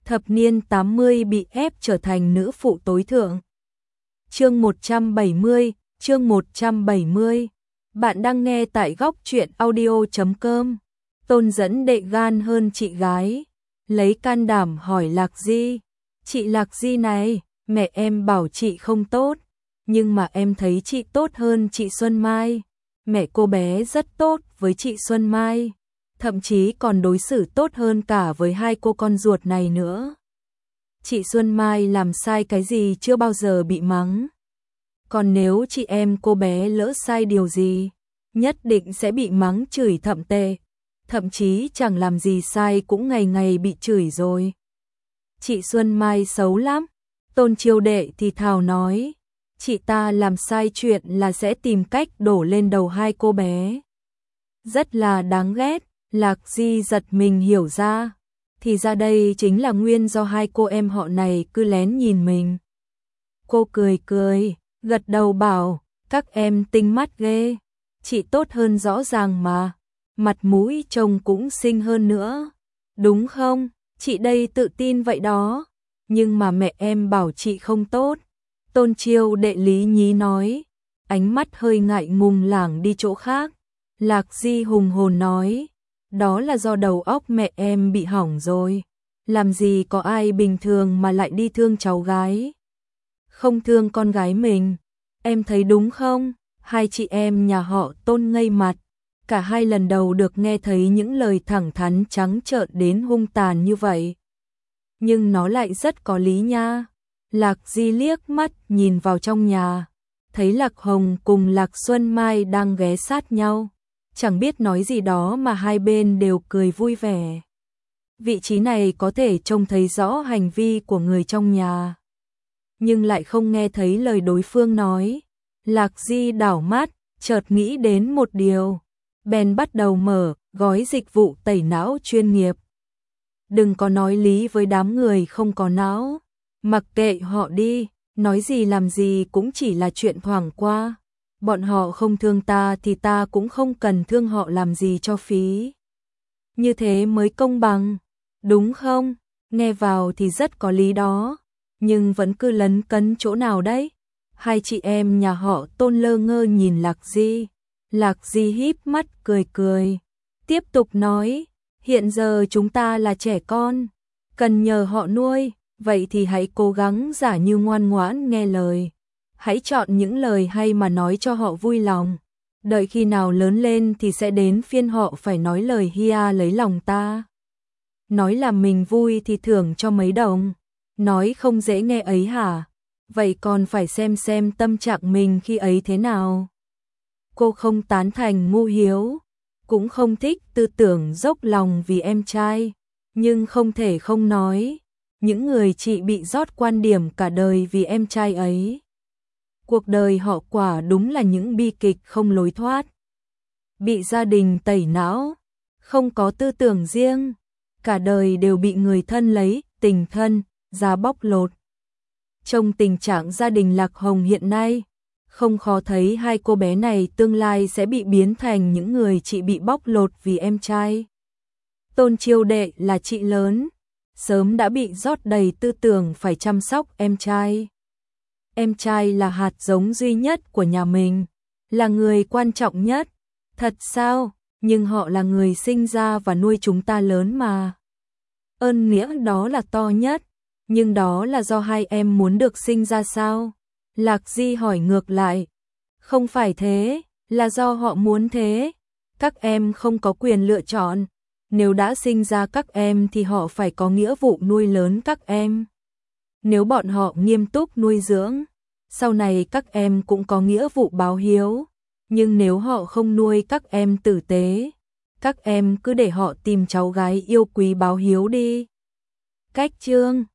Thập niên 80 bị ép trở thành nữ phụ tối thượng. Chương 170, chương 170. Bạn đang nghe tại góc truyện audio.com. Tôn dẫn đệ gan hơn chị gái, lấy can đảm hỏi Lạc Di. Chị Lạc Di này, mẹ em bảo chị không tốt, nhưng mà em thấy chị tốt hơn chị Xuân Mai. Mẹ cô bé rất tốt với chị Xuân Mai, thậm chí còn đối xử tốt hơn cả với hai cô con ruột này nữa. Chị Xuân Mai làm sai cái gì chưa bao giờ bị mắng. Còn nếu chị em cô bé lỡ sai điều gì, nhất định sẽ bị mắng chửi thậm tệ. Thậm chí chẳng làm gì sai cũng ngày ngày bị chửi rồi. Chị Xuân Mai xấu lắm. Tôn Chiêu Đệ thì thào nói, chị ta làm sai chuyện là sẽ tìm cách đổ lên đầu hai cô bé. Rất là đáng ghét. Lạc Di giật mình hiểu ra, thì ra đây chính là nguyên do hai cô em họ này cứ lén nhìn mình. Cô cười cười, gật đầu bảo, các em tinh mắt ghê, chị tốt hơn rõ ràng mà, mặt mũi trông cũng xinh hơn nữa. Đúng không? Chị đây tự tin vậy đó, nhưng mà mẹ em bảo chị không tốt. Tôn Chiêu Đệ lý nhí nói, ánh mắt hơi ngại ngùng lảng đi chỗ khác. Lạc Di hùng hồn nói, đó là do đầu óc mẹ em bị hỏng rồi. Làm gì có ai bình thường mà lại đi thương cháu gái, không thương con gái mình. Em thấy đúng không? Hai chị em nhà họ Tôn ngây mặt. Cả hai lần đầu được nghe thấy những lời thẳng thắn trắng trợn đến hung tàn như vậy. Nhưng nó lại rất có lý nha. Lạc Di liếc mắt nhìn vào trong nhà, thấy Lạc Hồng cùng Lạc Xuân Mai đang ghé sát nhau. Chẳng biết nói gì đó mà hai bên đều cười vui vẻ. Vị trí này có thể trông thấy rõ hành vi của người trong nhà, nhưng lại không nghe thấy lời đối phương nói. Lạc Di đảo mắt, chợt nghĩ đến một điều, bèn bắt đầu mở gói dịch vụ tẩy não chuyên nghiệp. Đừng có nói lý với đám người không có não, mặc kệ họ đi, nói gì làm gì cũng chỉ là chuyện thoảng qua. Bọn họ không thương ta thì ta cũng không cần thương họ làm gì cho phí. Như thế mới công bằng, đúng không? Nghe vào thì rất có lý đó, nhưng vẫn cứ lấn cấn chỗ nào đấy? Hai chị em nhà họ Tôn lơ ngơ nhìn Lạc Di. Lạc Di híp mắt cười cười, tiếp tục nói, hiện giờ chúng ta là trẻ con, cần nhờ họ nuôi, vậy thì hãy cố gắng giả như ngoan ngoãn nghe lời. Hãy chọn những lời hay mà nói cho họ vui lòng. Đợi khi nào lớn lên thì sẽ đến phiên họ phải nói lời hia lấy lòng ta. Nói là mình vui thì thưởng cho mấy đồng. Nói không dễ nghe ấy hả? Vậy còn phải xem tâm trạng mình khi ấy thế nào. Cô không tán thành ngu hiếu, cũng không thích tư tưởng dốc lòng vì em trai, nhưng không thể không nói, những người chị bị rót quan điểm cả đời vì em trai ấy. Cuộc đời họ quả đúng là những bi kịch không lối thoát. Bị gia đình tẩy não, không có tư tưởng riêng, cả đời đều bị người thân lấy tình thân ra bóc lột. Trong tình trạng gia đình Lạc Hồng hiện nay, không khó thấy hai cô bé này tương lai sẽ bị biến thành những người chị bị bóc lột vì em trai. Tôn Chiêu Đệ là chị lớn, sớm đã bị rót đầy tư tưởng phải chăm sóc em trai. Em trai là hạt giống duy nhất của nhà mình, là người quan trọng nhất. Thật sao? Nhưng họ là người sinh ra và nuôi chúng ta lớn mà. Ơn nghĩa đó là to nhất, nhưng đó là do hai em muốn được sinh ra sao? Lạc Di hỏi ngược lại. Không phải thế, là do họ muốn thế. Các em không có quyền lựa chọn. Nếu đã sinh ra các em thì họ phải có nghĩa vụ nuôi lớn các em. Nếu bọn họ nghiêm túc nuôi dưỡng, sau này các em cũng có nghĩa vụ báo hiếu. Nhưng nếu họ không nuôi các em tử tế, các em cứ để họ tìm cháu gái yêu quý báo hiếu đi. Cách chương